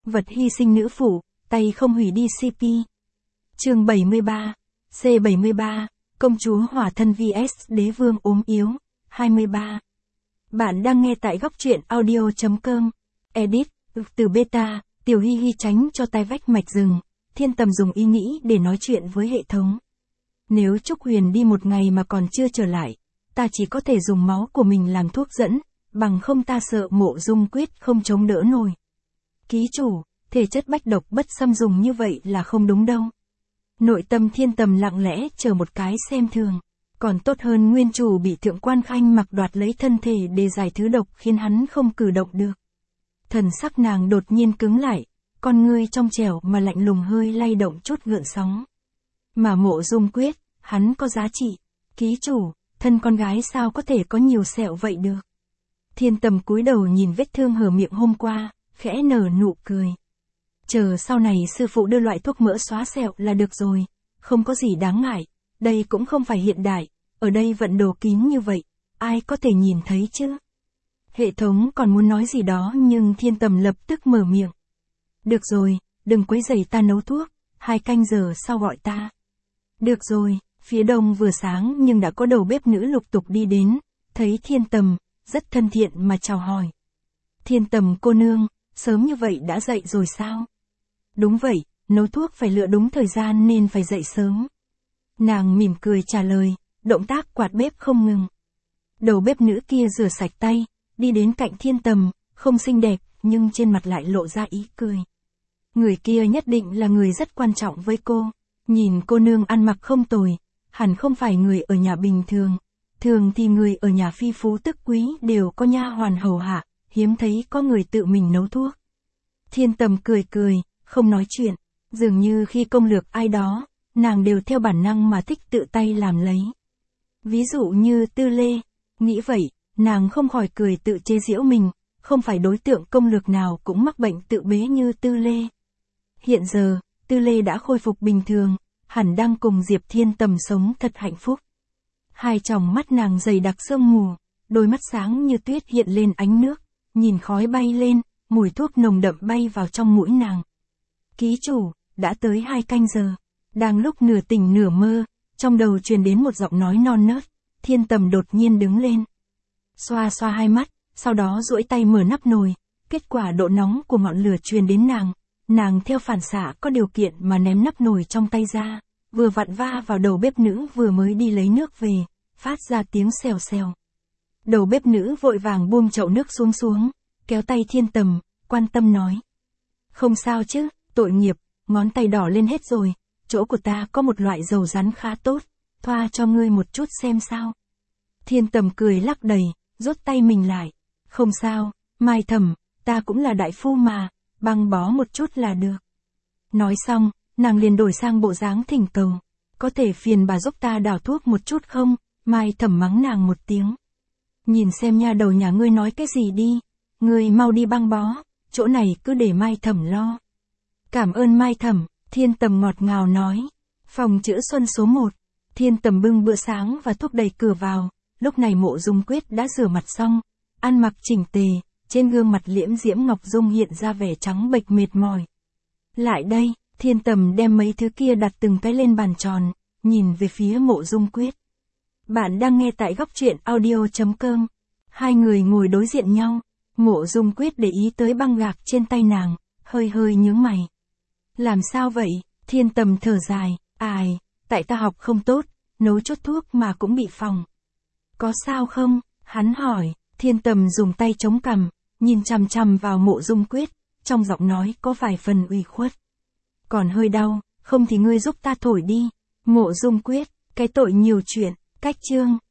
Vật hy sinh nữ phụ, tay không hủy đi CP. Chương 73. C73, công chúa hỏa thân vs đế vương ốm yếu. 23. Bạn đang nghe tại góc truyện audio.com. Edit, từ beta, Tiểu Hi Hi tránh cho tai vách mạch rừng. Thiên Tầm dùng ý nghĩ để nói chuyện với hệ thống. Nếu Trúc Huyền đi một ngày mà còn chưa trở lại, ta chỉ có thể dùng máu của mình làm thuốc dẫn, bằng không ta sợ Mộ Dung Quyết không chống đỡ nổi. Ký chủ, thể chất bách độc bất xâm dùng như vậy là không đúng đâu. Nội tâm Thiên Tầm lặng lẽ chờ một cái xem thường. Còn tốt hơn nguyên chủ bị Thượng Quan Khanh mặc đoạt lấy thân thể để giải thứ độc khiến hắn không cử động được. Thần sắc nàng đột nhiên cứng lại, con ngươi trong trẻo mà lạnh lùng hơi lay động chút gợn sóng. Mà Mộ Dung Quyết, hắn có giá trị. Ký chủ, thân con gái sao có thể có nhiều sẹo vậy được. Thiên Tầm cúi đầu nhìn vết thương hở miệng hôm qua, khẽ nở nụ cười. Chờ sau này sư phụ đưa loại thuốc mỡ xóa sẹo là được rồi, không có gì đáng ngại, đây cũng không phải hiện đại, ở đây vận đồ kín như vậy, ai có thể nhìn thấy chứ. Hệ thống còn muốn nói gì đó nhưng Thiên Tầm lập tức mở miệng. Được rồi, đừng quấy rầy ta nấu thuốc, 2 canh giờ sau gọi ta. Được rồi, phía đông vừa sáng nhưng đã có đầu bếp nữ lục tục đi đến, thấy Thiên Tầm, rất thân thiện mà chào hỏi. Thiên Tầm cô nương, sớm như vậy đã dậy rồi sao? Đúng vậy, nấu thuốc phải lựa đúng thời gian nên phải dậy sớm. Nàng mỉm cười trả lời, động tác quạt bếp không ngừng. Đầu bếp nữ kia rửa sạch tay, đi đến cạnh Thiên Tầm, không xinh đẹp, nhưng trên mặt lại lộ ra ý cười. Người kia nhất định là người rất quan trọng với cô. Nhìn cô nương ăn mặc không tồi, hẳn không phải người ở nhà bình thường. Thường thì người ở nhà phi phú tức quý đều có nha hoàn hầu hạ, hiếm thấy có người tự mình nấu thuốc. Thiên Tầm cười cười, không nói chuyện. Dường như khi công lược ai đó, nàng đều theo bản năng mà thích tự tay làm lấy. Ví dụ như Tư Lê, nghĩ vậy, nàng không khỏi cười tự chế giễu mình, không phải đối tượng công lược nào cũng mắc bệnh tự bế như Tư Lê. Hiện giờ, Tư Lê đã khôi phục bình thường, hẳn đang cùng Diệp Thiên Tầm sống thật hạnh phúc. Hai tròng mắt nàng dày đặc sương mù, đôi mắt sáng như tuyết hiện lên ánh nước, nhìn khói bay lên, mùi thuốc nồng đậm bay vào trong mũi nàng. Ký chủ, đã tới 2 canh giờ. Đang lúc nửa tỉnh nửa mơ, trong đầu truyền đến một giọng nói non nớt. Thiên Tầm đột nhiên đứng lên, xoa xoa hai mắt, sau đó duỗi tay mở nắp nồi. Kết quả độ nóng của ngọn lửa truyền đến nàng. Nàng theo phản xạ có điều kiện mà ném nắp nồi trong tay ra, vừa vặn va vào đầu bếp nữ vừa mới đi lấy nước về, phát ra tiếng xèo xèo. Đầu bếp nữ vội vàng buông chậu nước xuống, kéo tay Thiên Tầm, quan tâm nói. Không sao chứ, tội nghiệp, ngón tay đỏ lên hết rồi, chỗ của ta có một loại dầu rắn khá tốt, thoa cho ngươi một chút xem sao. Thiên Tầm cười lắc đầy, rút tay mình lại. Không sao, Mai Thẩm, ta cũng là đại phu mà, băng bó một chút là được. Nói xong, nàng liền đổi sang bộ dáng thỉnh cầu. Có thể phiền bà giúp ta đảo thuốc một chút không? Mai Thẩm mắng nàng một tiếng. Nhìn xem nha đầu nhà ngươi nói cái gì đi. Ngươi mau đi băng bó, chỗ này cứ để Mai Thẩm lo. Cảm ơn Mai Thẩm, Thiên Tầm ngọt ngào nói. Phòng chữa Xuân số 1. Thiên Tầm bưng bữa sáng và thuốc đẩy cửa vào. Lúc này Mộ Dung Quyết đã rửa mặt xong, ăn mặc chỉnh tề, trên gương mặt liễm diễm ngọc dung hiện ra vẻ trắng bệch mệt mỏi. Lại đây, Thiên Tầm đem mấy thứ kia đặt từng cái lên bàn tròn, nhìn về phía Mộ Dung Quyết. Bạn đang nghe tại góc truyện audio.com. Hai người ngồi đối diện nhau, Mộ Dung Quyết để ý tới băng gạc trên tay nàng, hơi nhướng mày. Làm sao vậy? Thiên Tầm thở dài, ai, tại ta học không tốt, nấu chút thuốc mà cũng bị phỏng. Có sao không? Hắn hỏi. Thiên Tầm dùng tay chống cằm, nhìn chằm chằm vào Mộ Dung Quyết, trong giọng nói có vài phần ủy khuất. Còn hơi đau, không thì ngươi giúp ta thổi đi. Mộ Dung Quyết, cái tội nhiều chuyện, cách chương.